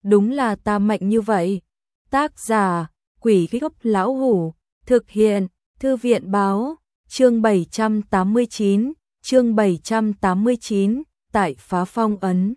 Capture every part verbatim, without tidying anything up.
đúng là ta mạnh như vậy. Tác giả, Quỷ Gốc Lão Hủ, thực hiện, Thư viện Báo, chương bảy trăm tám mươi chín, chương bảy trăm tám mươi chín, tại Phá Phong ấn.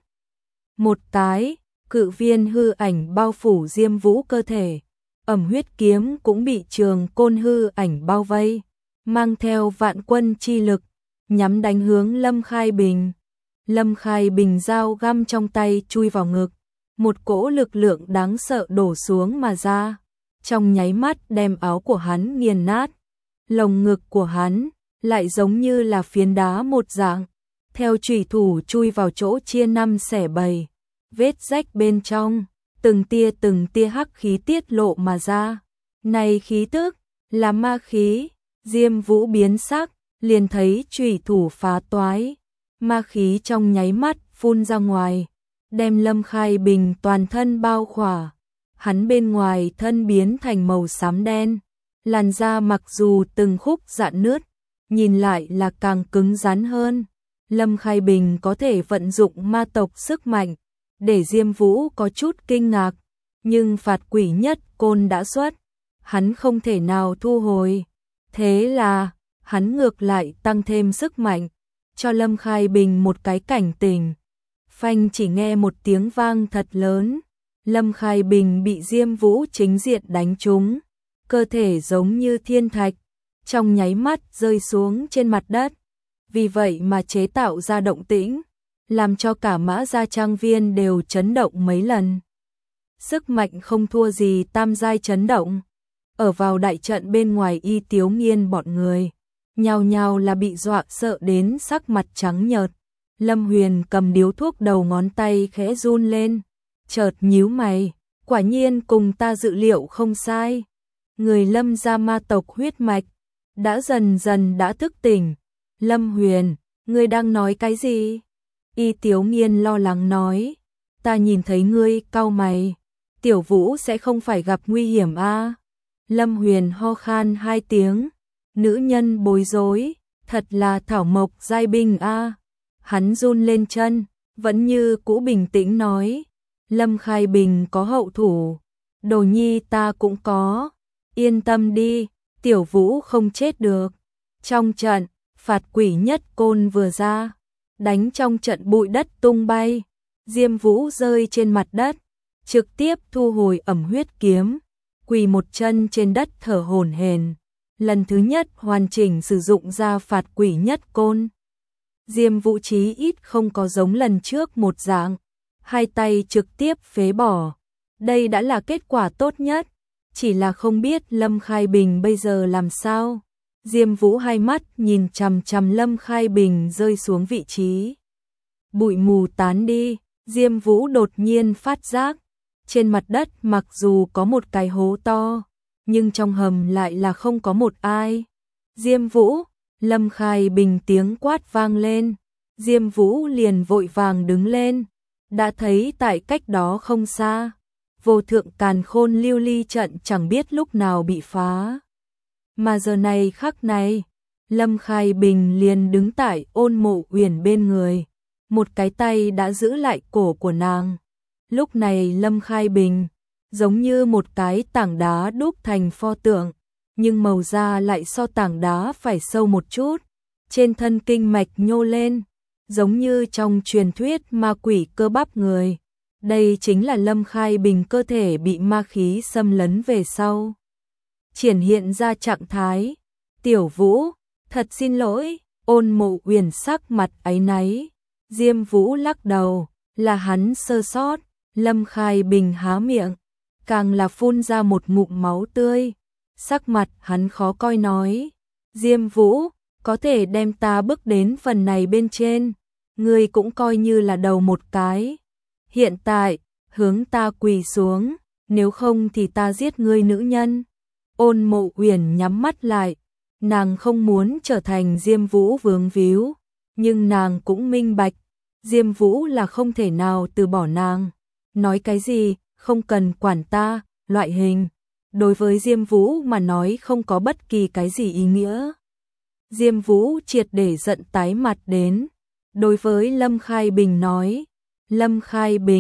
Một cái, cự viên hư ảnh bao phủ Diêm Vũ cơ thể, ẩm huyết kiếm cũng bị trường côn hư ảnh bao vây, mang theo vạn quân chi lực, nhắm đánh hướng Lâm Khai Bình. Lâm Khai Bình dao găm trong tay chui vào ngực, một cỗ lực lượng đáng sợ đổ xuống mà ra, trong nháy mắt đem áo của hắn nghiền nát. Lồng ngực của hắn lại giống như là phiến đá một dạng, theo chủy thủ chui vào chỗ chia năm xẻ bảy, vết rách bên trong, từng tia từng tia hắc khí tiết lộ mà ra. Này khí tức là ma khí. Diêm Vũ biến sắc, liền thấy chủy thủ phá toái, ma khí trong nháy mắt phun ra ngoài, đem Lâm Khai Bình toàn thân bao khỏa. Hắn bên ngoài thân biến thành màu xám đen, làn da mặc dù từng khúc rạn nứt, nhìn lại là càng cứng rắn hơn. Lâm Khai Bình có thể vận dụng ma tộc sức mạnh, để Diêm Vũ có chút kinh ngạc, nhưng phạt quỷ nhất côn đã xuất, hắn không thể nào thu hồi. Thế là, hắn ngược lại tăng thêm sức mạnh, cho Lâm Khai Bình một cái cảnh tỉnh. Phanh, chỉ nghe một tiếng vang thật lớn, Lâm Khai Bình bị Diêm Vũ chính diện đánh trúng, cơ thể giống như thiên thạch, trong nháy mắt rơi xuống trên mặt đất. Vì vậy mà chế tạo ra động tĩnh, làm cho cả Mã Gia Trang Viên đều chấn động mấy lần. Sức mạnh không thua gì tam giai chấn động. Ở vào đại trận bên ngoài Y Tiếu Nghiên bọn người, nhao nhao là bị dọa sợ đến sắc mặt trắng nhợt. Lâm Huyền cầm điếu thuốc đầu ngón tay khẽ run lên, chợt nhíu mày, quả nhiên cùng ta dự liệu không sai. Người Lâm gia ma tộc huyết mạch đã dần dần đã thức tỉnh. Lâm Huyền, ngươi đang nói cái gì? Y Tiếu Nghiên lo lắng nói, ta nhìn thấy ngươi cau mày, Tiểu Vũ sẽ không phải gặp nguy hiểm a? À? Lâm Huyền ho khan hai tiếng, nữ nhân bối rối, thật là thảo mộc giai binh a. À? Hắn run lên chân, vẫn như cũ bình tĩnh nói, Lâm Khai Bình có hậu thủ, Đồ Nhi ta cũng có, yên tâm đi, Tiểu Vũ không chết được. Trong trận, phạt quỷ nhất côn vừa ra, đánh trong trận bụi đất tung bay, Diêm Vũ rơi trên mặt đất, trực tiếp thu hồi ẩm huyết kiếm, quỳ một chân trên đất thở hổn hển, lần thứ nhất hoàn chỉnh sử dụng ra phạt quỷ nhất côn. Diêm Vũ chí ít không có giống lần trước một dạng, hai tay trực tiếp phế bỏ, đây đã là kết quả tốt nhất, chỉ là không biết Lâm Khai Bình bây giờ làm sao. Diêm Vũ hai mắt nhìn chằm chằm Lâm Khai Bình rơi xuống vị trí. Bụi mù tán đi, Diêm Vũ đột nhiên phát giác, trên mặt đất mặc dù có một cái hố to, nhưng trong hầm lại là không có một ai. Diêm Vũ, Lâm Khai Bình tiếng quát vang lên, Diêm Vũ liền vội vàng đứng lên, đã thấy tại cách đó không xa, vô thượng càn khôn lưu ly trận chẳng biết lúc nào bị phá. Mà giờ này khắc này, Lâm Khai Bình liền đứng tại Ôn Mộ Uyển bên người, một cái tay đã giữ lại cổ của nàng. Lúc này Lâm Khai Bình giống như một cái tảng đá đúc thành pho tượng, nhưng màu da lại so tảng đá phải sâu một chút, trên thân kinh mạch nhô lên, giống như trong truyền thuyết ma quỷ cơ bắp người. Đây chính là Lâm Khai Bình cơ thể bị ma khí xâm lấn về sau triển hiện ra trạng thái. Tiểu Vũ, thật xin lỗi. Ôn Mộ Uyển sắc mặt áy náy. Diêm Vũ lắc đầu, là hắn sơ sót. Lâm Khai Bình há miệng, càng là phun ra một ngụm máu tươi, sắc mặt hắn khó coi nói, Diêm Vũ, có thể đem ta bước đến phần này bên trên, ngươi cũng coi như là đầu một cái. Hiện tại, hướng ta quỳ xuống, nếu không thì ta giết ngươi nữ nhân. Ôn Mộ Uyển nhắm mắt lại, nàng không muốn trở thành Diêm Vũ vướng víu, nhưng nàng cũng minh bạch, Diêm Vũ là không thể nào từ bỏ nàng. Nói cái gì, không cần quản ta, loại hình, đối với Diêm Vũ mà nói không có bất kỳ cái gì ý nghĩa. Diêm Vũ triệt để giận tái mặt đến, đối với Lâm Khai Bình nói, Lâm Khai Bình,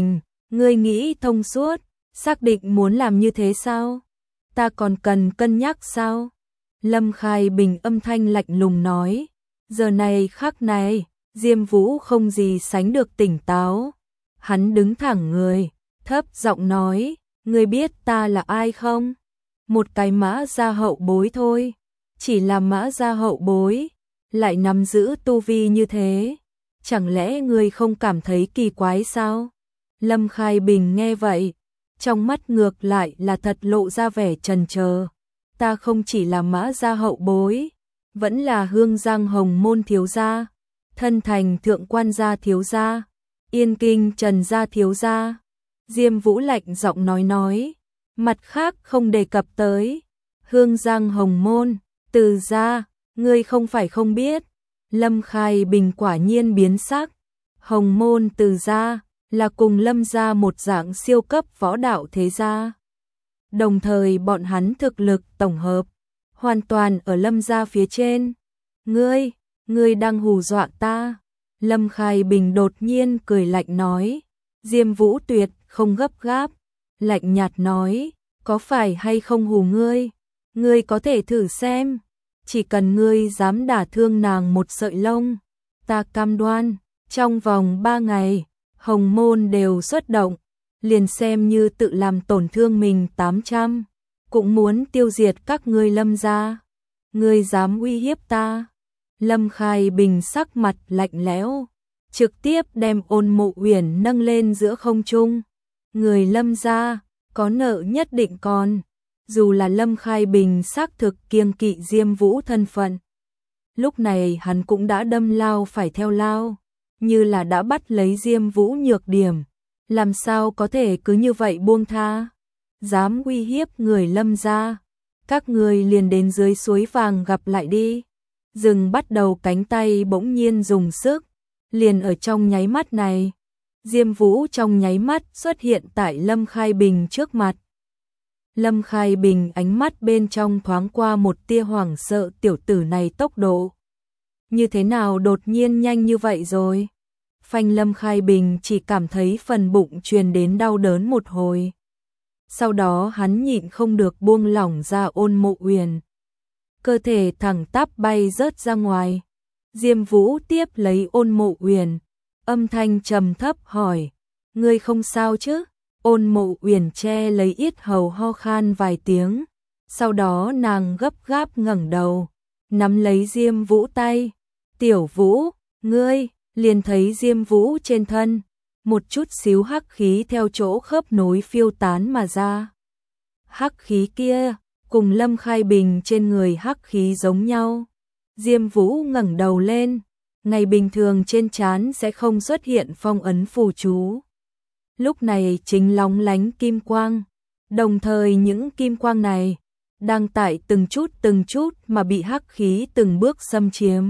Ngươi nghĩ thông suốt, xác định muốn làm như thế sao? Ta còn cần cân nhắc sao? Lâm Khai Bình âm thanh lạnh lùng nói. Giờ này khắc này, Diêm Vũ không gì sánh được tỉnh táo. Hắn đứng thẳng người, thấp giọng nói, ngươi biết ta là ai không? Một cái mã gia hậu bối thôi. Chỉ là mã gia hậu bối, lại nắm giữ tu vi như thế. Chẳng lẽ ngươi không cảm thấy kỳ quái sao? Lâm Khai Bình nghe vậy, trong mắt ngược lại là thật lộ ra vẻ chần chờ. Ta không chỉ là mã gia hậu bối, vẫn là Hương Giang Hồng Môn thiếu gia, thân thành thượng quan gia thiếu gia, Yên Kinh Trần gia thiếu gia. Diêm Vũ lạnh giọng nói nói, mặt khác không đề cập tới. Hương Giang Hồng Môn, Từ gia, ngươi không phải không biết. Lâm Khai Bình quả nhiên biến sắc. Hồng Môn Từ gia là cùng Lâm gia một dạng siêu cấp võ đạo thế gia. Đồng thời bọn hắn thực lực tổng hợp hoàn toàn ở Lâm gia phía trên. Ngươi, ngươi đang hù dọa ta. Lâm Khai Bình đột nhiên cười lạnh nói. Diêm Vũ tuyệt không gấp gáp, lạnh nhạt nói, có phải hay không hù ngươi? Ngươi có thể thử xem, chỉ cần ngươi dám đả thương nàng một sợi lông, ta cam đoan, trong vòng ba ngày, Hồng Môn đều xuất động, liền xem như tự làm tổn thương mình tám trăm, cũng muốn tiêu diệt các ngươi Lâm gia. Ngươi dám uy hiếp ta? Lâm Khai Bình sắc mặt lạnh lẽo, trực tiếp đem Ôn Mộ Uyển nâng lên giữa không trung. Người Lâm gia có nợ nhất định còn. Dù là Lâm Khai Bình xác thực kiêng kỵ Diêm Vũ thân phận, lúc này hắn cũng đã đâm lao phải theo lao, như là đã bắt lấy Diêm Vũ nhược điểm, làm sao có thể cứ như vậy buông tha? Dám uy hiếp người Lâm gia, các người liền đến dưới suối vàng gặp lại đi. Dừng bắt đầu cánh tay bỗng nhiên dùng sức, liền ở trong nháy mắt này, Diêm Vũ trong nháy mắt xuất hiện tại Lâm Khai Bình trước mặt. Lâm Khai Bình ánh mắt bên trong thoáng qua một tia hoảng sợ, tiểu tử này tốc độ như thế nào đột nhiên nhanh như vậy rồi? Phanh. Lâm Khai Bình chỉ cảm thấy phần bụng truyền đến đau đớn một hồi. Sau đó hắn nhịn không được buông lỏng ra Ôn Mộ Uyển, cơ thể thẳng tắp bay rớt ra ngoài. Diêm Vũ tiếp lấy Ôn Mộ Uyển, âm thanh trầm thấp hỏi, ngươi không sao chứ? Ôn Mộ Uyển che lấy yết hầu ho khan vài tiếng, sau đó nàng gấp gáp ngẩng đầu, nắm lấy Diêm Vũ tay. Tiểu Vũ, ngươi, liền thấy Diêm Vũ trên thân, một chút xíu hắc khí theo chỗ khớp nối phiêu tán mà ra. Hắc khí kia, cùng Lâm Khai Bình trên người hắc khí giống nhau. Diêm Vũ ngẩng đầu lên, ngày bình thường trên trán sẽ không xuất hiện phong ấn phù chú. Lúc này chính lóng lánh kim quang, đồng thời những kim quang này đang tại từng chút từng chút mà bị hắc khí từng bước xâm chiếm.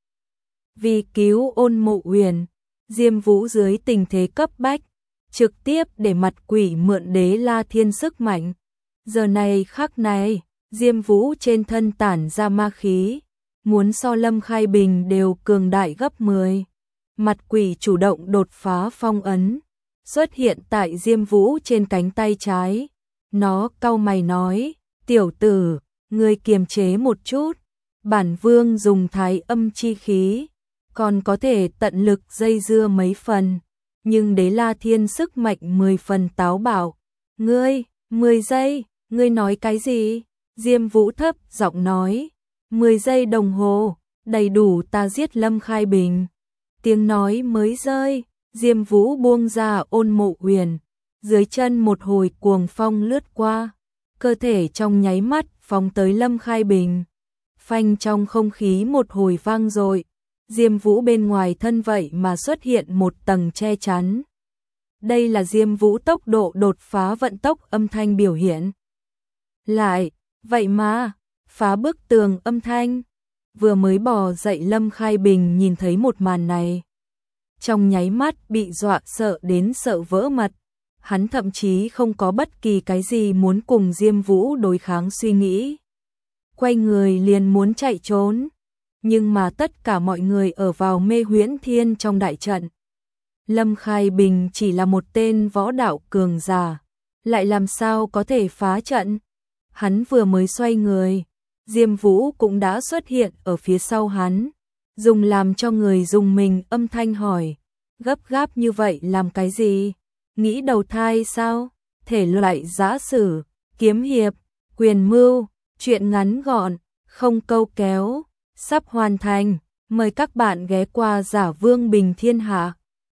Vì cứu Ôn Mộ Uyển, Diêm Vũ dưới tình thế cấp bách, trực tiếp để mặt quỷ mượn Đế La Thiên sức mạnh. Giờ này khắc này, Diêm Vũ trên thân tản ra ma khí, muốn so Lâm Khai Bình đều cường đại gấp mười. Mặt quỷ chủ động đột phá phong ấn, xuất hiện tại Diêm Vũ trên cánh tay trái. Nó cau mày nói, tiểu tử, ngươi kiềm chế một chút, bản vương dùng thái âm chi khí, còn có thể tận lực dây dưa mấy phần, nhưng Đế La Thiên sức mạnh mười phần táo bạo. Ngươi, mười giây, ngươi nói cái gì? Diêm Vũ thấp giọng nói, mười giây đồng hồ, đầy đủ ta giết Lâm Khai Bình. Tiếng nói mới rơi, Diêm Vũ buông ra Ôn Mộ Uyển, dưới chân một hồi cuồng phong lướt qua, cơ thể trong nháy mắt phóng tới Lâm Khai Bình. Phanh. Trong không khí một hồi vang dội, Diêm Vũ bên ngoài thân vậy mà xuất hiện một tầng che chắn. Đây là Diêm Vũ tốc độ đột phá vận tốc âm thanh biểu hiện. Lại, vậy mà, phá bức tường âm thanh. Vừa mới bò dậy Lâm Khai Bình nhìn thấy một màn này, trong nháy mắt bị dọa sợ đến sợ vỡ mật. Hắn thậm chí không có bất kỳ cái gì muốn cùng Diêm Vũ đối kháng suy nghĩ. Quay người liền muốn chạy trốn, nhưng mà tất cả mọi người ở vào Mê Huyễn Thiên trong đại trận. Lâm Khai Bình chỉ là một tên võ đạo cường giả, lại làm sao có thể phá trận? Hắn vừa mới xoay người, Diêm Vũ cũng đã xuất hiện ở phía sau hắn, dùng làm cho người dùng mình âm thanh hỏi, gấp gáp như vậy làm cái gì? Nghĩ đầu thai sao? Thể loại giã sử, kiếm hiệp, quyền mưu, truyện ngắn gọn, không câu kéo, sắp hoàn thành, mời các bạn ghé qua Giả Vương Bình Thiên Hạ.